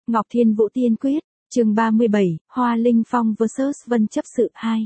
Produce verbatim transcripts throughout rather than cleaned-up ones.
Ngọc Thiên Vũ Tiên Quyết, chương ba mươi bảy, Hoa Linh Phong versus Vân Chấp Sự hai.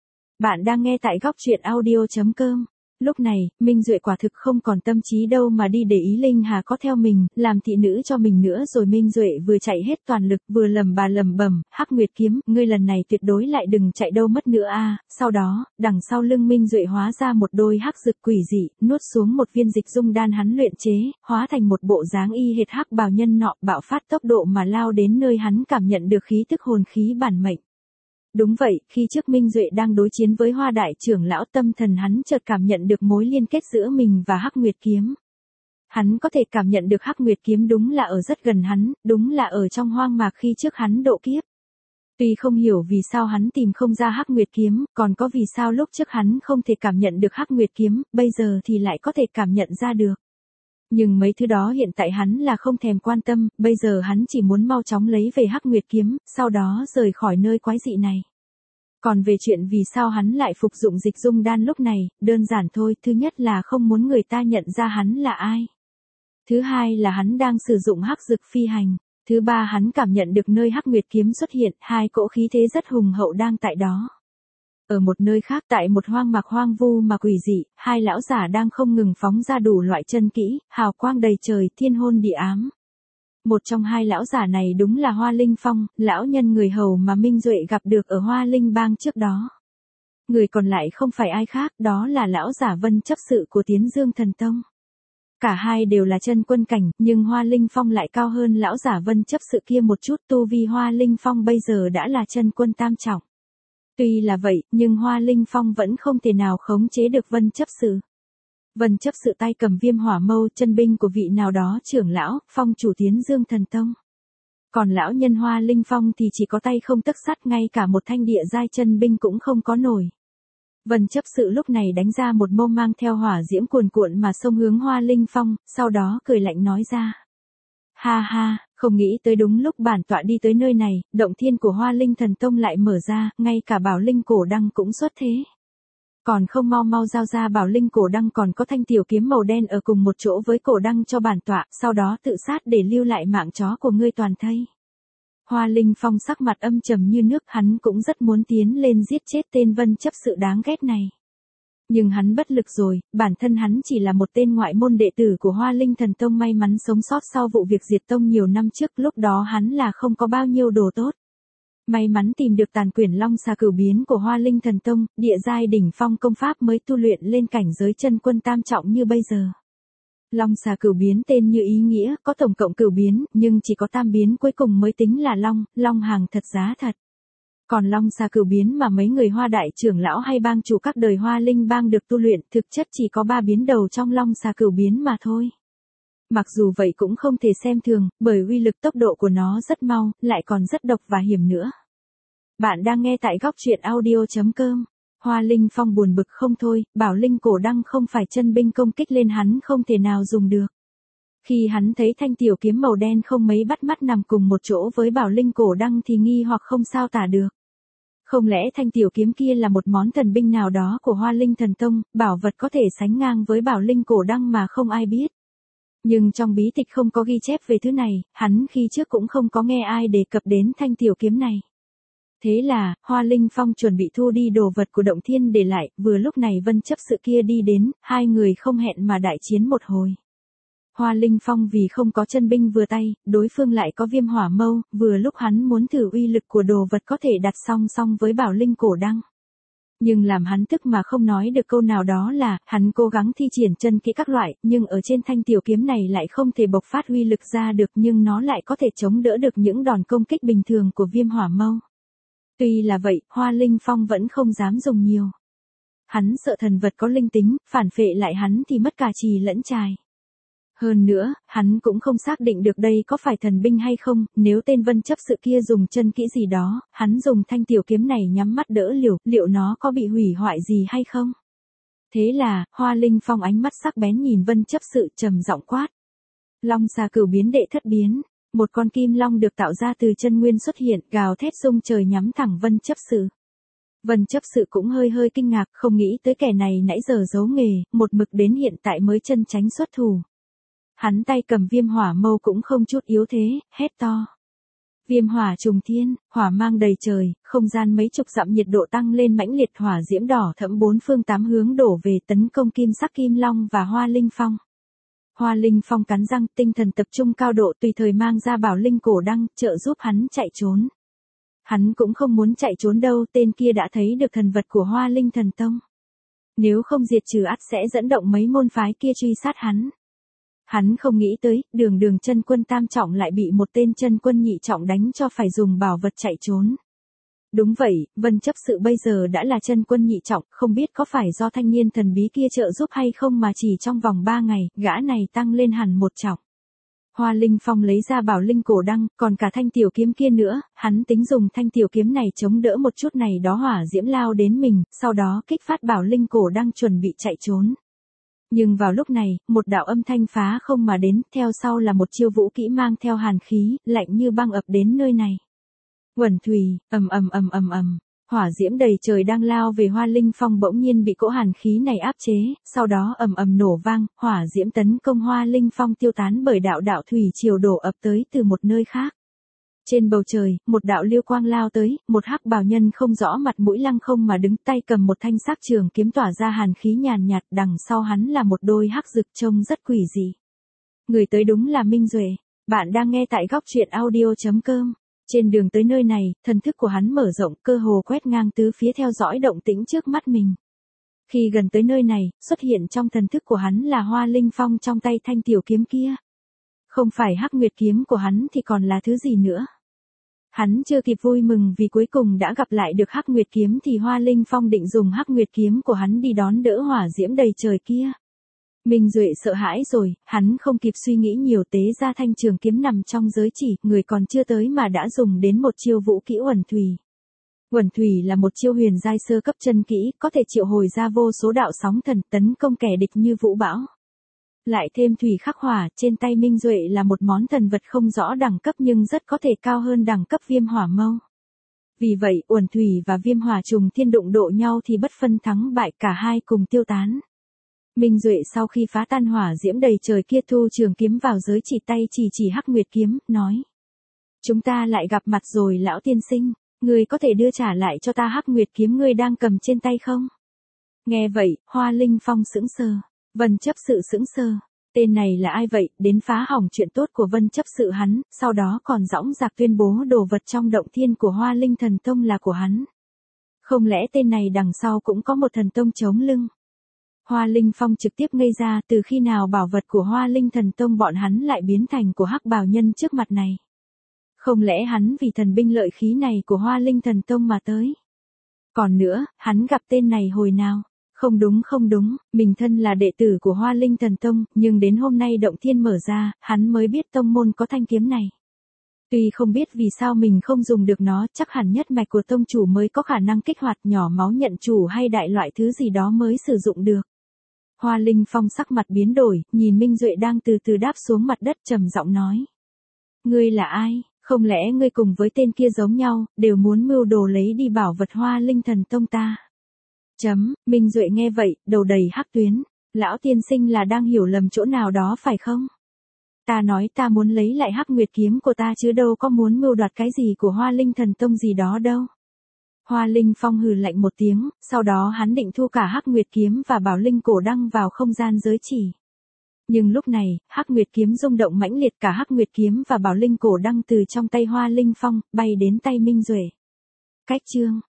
Bạn đang nghe tại góc truyện audio chấm com. Lúc này, Minh Duệ quả thực không còn tâm trí đâu mà đi để ý Linh Hà có theo mình, làm thị nữ cho mình nữa rồi. Minh Duệ vừa chạy hết toàn lực, vừa lầm bà lầm bầm, Hắc Nguyệt Kiếm, ngươi lần này tuyệt đối lại đừng chạy đâu mất nữa a. Sau đó, đằng sau lưng Minh Duệ hóa ra một đôi hắc dực quỷ dị, nuốt xuống một viên dịch dung đan hắn luyện chế, hóa thành một bộ dáng y hệt hắc bào nhân nọ, bạo phát tốc độ mà lao đến nơi hắn cảm nhận được khí tức hồn khí bản mệnh. Đúng vậy, khi trước Minh Duệ đang đối chiến với Hoa Đại trưởng lão, tâm thần hắn chợt cảm nhận được mối liên kết giữa mình và Hắc Nguyệt Kiếm. Hắn có thể cảm nhận được Hắc Nguyệt Kiếm đúng là ở rất gần hắn, đúng là ở trong hoang mạc khi trước hắn độ kiếp. Tuy không hiểu vì sao hắn tìm không ra Hắc Nguyệt Kiếm, còn có vì sao lúc trước hắn không thể cảm nhận được Hắc Nguyệt Kiếm, bây giờ thì lại có thể cảm nhận ra được. Nhưng mấy thứ đó hiện tại hắn là không thèm quan tâm, bây giờ hắn chỉ muốn mau chóng lấy về Hắc Nguyệt Kiếm, sau đó rời khỏi nơi quái dị này. Còn về chuyện vì sao hắn lại phục dụng dịch dung đan lúc này, đơn giản thôi, thứ nhất là không muốn người ta nhận ra hắn là ai. Thứ hai là hắn đang sử dụng hắc dực phi hành. Thứ ba hắn cảm nhận được nơi Hắc Nguyệt Kiếm xuất hiện, hai cỗ khí thế rất hùng hậu đang tại đó. Ở một nơi khác, tại một hoang mạc hoang vu mà quỷ dị, hai lão giả đang không ngừng phóng ra đủ loại chân kỹ, hào quang đầy trời, thiên hôn địa ám. Một trong hai lão giả này đúng là Hoa Linh Phong, lão nhân người hầu mà Minh Duệ gặp được ở Hoa Linh Bang trước đó. Người còn lại không phải ai khác, đó là lão giả Vân Chấp Sự của Tiến Dương Thần Tông. Cả hai đều là chân quân cảnh, nhưng Hoa Linh Phong lại cao hơn lão giả Vân Chấp Sự kia một chút, tu vi Hoa Linh Phong bây giờ đã là chân quân tam trọng. Tuy là vậy, nhưng Hoa Linh Phong vẫn không thể nào khống chế được Vân Chấp Sự. Vân Chấp Sự tay cầm viêm hỏa mâu, chân binh của vị nào đó trưởng lão, phong chủ Tiến Dương Thần Tông. Còn lão nhân Hoa Linh Phong thì chỉ có tay không tấc sắt, ngay cả một thanh địa giai chân binh cũng không có nổi. Vân Chấp Sự lúc này đánh ra một mâu mang theo hỏa diễm cuồn cuộn mà xông hướng Hoa Linh Phong, sau đó cười lạnh nói ra. Ha ha, không nghĩ tới đúng lúc bản tọa đi tới nơi này, động thiên của Hoa Linh Thần Tông lại mở ra, ngay cả bảo linh cổ đăng cũng xuất thế. Còn không mau mau giao ra bảo linh cổ đăng, còn có thanh tiểu kiếm màu đen ở cùng một chỗ với cổ đăng cho bản tọa, sau đó tự sát để lưu lại mạng chó của ngươi toàn thây. Hoa Linh Phong sắc mặt âm trầm như nước, hắn cũng rất muốn tiến lên giết chết tên Vân Chấp Sự đáng ghét này. Nhưng hắn bất lực rồi, bản thân hắn chỉ là một tên ngoại môn đệ tử của Hoa Linh Thần Tông may mắn sống sót sau vụ việc diệt tông nhiều năm trước, lúc đó hắn là không có bao nhiêu đồ tốt. May mắn tìm được tàn quyển Long Xà Cửu Biến của Hoa Linh Thần Tông, địa giai đỉnh phong công pháp mới tu luyện lên cảnh giới chân quân tam trọng như bây giờ. Long Xà Cửu Biến tên như ý nghĩa, có tổng cộng cửu biến, nhưng chỉ có tam biến cuối cùng mới tính là long, long hàng thật giá thật. Còn Long Xà Cửu Biến mà mấy người Hoa Đại trưởng lão hay bang chủ các đời Hoa Linh Bang được tu luyện, thực chất chỉ có ba biến đầu trong Long Xà Cửu Biến mà thôi. Mặc dù vậy cũng không thể xem thường, bởi uy lực tốc độ của nó rất mau, lại còn rất độc và hiểm nữa. Bạn đang nghe tại góc truyện audio chấm com. Hoa Linh Phong buồn bực không thôi, bảo linh cổ đăng không phải chân binh công kích lên hắn không thể nào dùng được. Khi hắn thấy thanh tiểu kiếm màu đen không mấy bắt mắt nằm cùng một chỗ với bảo linh cổ đăng thì nghi hoặc không sao tả được. Không lẽ thanh tiểu kiếm kia là một món thần binh nào đó của Hoa Linh Thần Tông, bảo vật có thể sánh ngang với bảo linh cổ đăng mà không ai biết. Nhưng trong bí tịch không có ghi chép về thứ này, hắn khi trước cũng không có nghe ai đề cập đến thanh tiểu kiếm này. Thế là, Hoa Linh Phong chuẩn bị thu đi đồ vật của động thiên để lại, vừa lúc này Vân Chấp Sự kia đi đến, hai người không hẹn mà đại chiến một hồi. Hoa Linh Phong vì không có chân binh vừa tay, đối phương lại có viêm hỏa mâu, vừa lúc hắn muốn thử uy lực của đồ vật có thể đặt song song với bảo linh cổ đăng. Nhưng làm hắn tức mà không nói được câu nào đó là, hắn cố gắng thi triển chân kỹ các loại, nhưng ở trên thanh tiểu kiếm này lại không thể bộc phát uy lực ra được, nhưng nó lại có thể chống đỡ được những đòn công kích bình thường của viêm hỏa mâu. Tuy là vậy, Hoa Linh Phong vẫn không dám dùng nhiều. Hắn sợ thần vật có linh tính, phản phệ lại hắn thì mất cả trì lẫn trài. Hơn nữa, hắn cũng không xác định được đây có phải thần binh hay không, nếu tên Vân Chấp Sự kia dùng chân kỹ gì đó, hắn dùng thanh tiểu kiếm này nhắm mắt đỡ liều, liệu nó có bị hủy hoại gì hay không? Thế là, Hoa Linh Phong ánh mắt sắc bén nhìn Vân Chấp Sự trầm giọng quát. Long Xà Cửu Biến đệ thất biến, một con kim long được tạo ra từ chân nguyên xuất hiện, gào thét rung trời nhắm thẳng Vân Chấp Sự. Vân Chấp Sự cũng hơi hơi kinh ngạc, không nghĩ tới kẻ này nãy giờ giấu nghề, một mực đến hiện tại mới chân tránh xuất thủ. Hắn tay cầm viêm hỏa mâu cũng không chút yếu thế, hét to. Viêm hỏa trùng thiên, hỏa mang đầy trời, không gian mấy chục dặm nhiệt độ tăng lên mãnh liệt, hỏa diễm đỏ thẫm bốn phương tám hướng đổ về tấn công kim sắc kim long và Hoa Linh Phong. Hoa Linh Phong cắn răng, tinh thần tập trung cao độ, tùy thời mang ra bảo linh cổ đăng, trợ giúp hắn chạy trốn. Hắn cũng không muốn chạy trốn đâu, tên kia đã thấy được thần vật của Hoa Linh Thần Tông. Nếu không diệt trừ ắt sẽ dẫn động mấy môn phái kia truy sát hắn. Hắn không nghĩ tới, đường đường chân quân tam trọng lại bị một tên chân quân nhị trọng đánh cho phải dùng bảo vật chạy trốn. Đúng vậy, Vân chấp sự bây giờ đã là chân quân nhị trọng, không biết có phải do thanh niên thần bí kia trợ giúp hay không mà chỉ trong vòng ba ngày, gã này tăng lên hẳn một trọng. Hoa Linh Phong lấy ra bảo linh cổ đăng, còn cả thanh tiểu kiếm kia nữa, hắn tính dùng thanh tiểu kiếm này chống đỡ một chút này đó hỏa diễm lao đến mình, sau đó kích phát bảo linh cổ đăng chuẩn bị chạy trốn. Nhưng vào lúc này, một đạo âm thanh phá không mà đến, theo sau là một chiêu vũ kỹ mang theo hàn khí, lạnh như băng ập đến nơi này. Uẩn thủy, ầm ầm ầm ầm ầm, hỏa diễm đầy trời đang lao về Hoa Linh Phong bỗng nhiên bị cỗ hàn khí này áp chế, sau đó ầm ầm nổ vang, hỏa diễm tấn công Hoa Linh Phong tiêu tán bởi đạo đạo thủy triều đổ ập tới từ một nơi khác. Trên bầu trời, một đạo liêu quang lao tới, một hắc bào nhân không rõ mặt mũi lăng không mà đứng, tay cầm một thanh sắc trường kiếm tỏa ra hàn khí nhàn nhạt, đằng sau hắn là một đôi hắc rực trông rất quỷ dị. Người tới đúng là Minh Duệ. Bạn đang nghe tại góc truyện audio chấm com. Trên đường tới nơi này, thần thức của hắn mở rộng, cơ hồ quét ngang tứ phía theo dõi động tĩnh trước mắt mình. Khi gần tới nơi này, xuất hiện trong thần thức của hắn là Hoa Linh Phong trong tay thanh tiểu kiếm kia. Không phải hắc nguyệt kiếm của hắn thì còn là thứ gì nữa. Hắn chưa kịp vui mừng vì cuối cùng đã gặp lại được hắc nguyệt kiếm thì Hoa Linh Phong định dùng hắc nguyệt kiếm của hắn đi đón đỡ hỏa diễm đầy trời kia. Minh Duệ sợ hãi rồi, hắn không kịp suy nghĩ nhiều, tế ra thanh trường kiếm nằm trong giới chỉ, người còn chưa tới mà đã dùng đến một chiêu vũ kỹ uẩn thủy. Uẩn thủy là một chiêu huyền giai sơ cấp chân kỹ, có thể triệu hồi ra vô số đạo sóng thần tấn công kẻ địch như vũ bão. Lại thêm thủy khắc hỏa, trên tay Minh Duệ là một món thần vật không rõ đẳng cấp nhưng rất có thể cao hơn đẳng cấp viêm hỏa mâu. Vì vậy, uẩn thủy và viêm hỏa trùng thiên đụng độ nhau thì bất phân thắng bại, cả hai cùng tiêu tán. Minh Duệ sau khi phá tan hỏa diễm đầy trời kia thu trường kiếm vào giới chỉ, tay chỉ chỉ hắc nguyệt kiếm, nói. Chúng ta lại gặp mặt rồi lão tiên sinh, ngươi có thể đưa trả lại cho ta hắc nguyệt kiếm ngươi đang cầm trên tay không? Nghe vậy, Hoa Linh Phong sững sờ, Vân chấp sự sững sờ, tên này là ai vậy, đến phá hỏng chuyện tốt của Vân chấp sự hắn, sau đó còn dõng dạc tuyên bố đồ vật trong động thiên của Hoa Linh Thần Tông là của hắn. Không lẽ tên này đằng sau cũng có một thần tông chống lưng? Hoa Linh Phong trực tiếp ngây ra, từ khi nào bảo vật của Hoa Linh Thần Tông bọn hắn lại biến thành của hắc bào nhân trước mặt này? Không lẽ hắn vì thần binh lợi khí này của Hoa Linh Thần Tông mà tới? Còn nữa, hắn gặp tên này hồi nào? Không đúng không đúng, mình thân là đệ tử của Hoa Linh Thần Tông, nhưng đến hôm nay động thiên mở ra, hắn mới biết tông môn có thanh kiếm này. Tuy không biết vì sao mình không dùng được nó, chắc hẳn nhất mạch của tông chủ mới có khả năng kích hoạt, nhỏ máu nhận chủ hay đại loại thứ gì đó mới sử dụng được. Hoa Linh Phong sắc mặt biến đổi, nhìn Minh Duệ đang từ từ đáp xuống mặt đất, trầm giọng nói. Ngươi là ai, không lẽ ngươi cùng với tên kia giống nhau, đều muốn mưu đồ lấy đi bảo vật Hoa Linh Thần Tông ta? Chấm, Minh Duệ nghe vậy, đầu đầy hắc tuyến, lão tiên sinh là đang hiểu lầm chỗ nào đó phải không? Ta nói ta muốn lấy lại hắc nguyệt kiếm của ta chứ đâu có muốn mưu đoạt cái gì của Hoa Linh Thần Tông gì đó đâu. Hoa Linh Phong hừ lạnh một tiếng, sau đó hắn định thu cả hắc nguyệt kiếm và bảo linh cổ đăng vào không gian giới chỉ. Nhưng lúc này, hắc nguyệt kiếm rung động mãnh liệt, cả hắc nguyệt kiếm và bảo linh cổ đăng từ trong tay Hoa Linh Phong, bay đến tay Minh Duệ. Cách chương,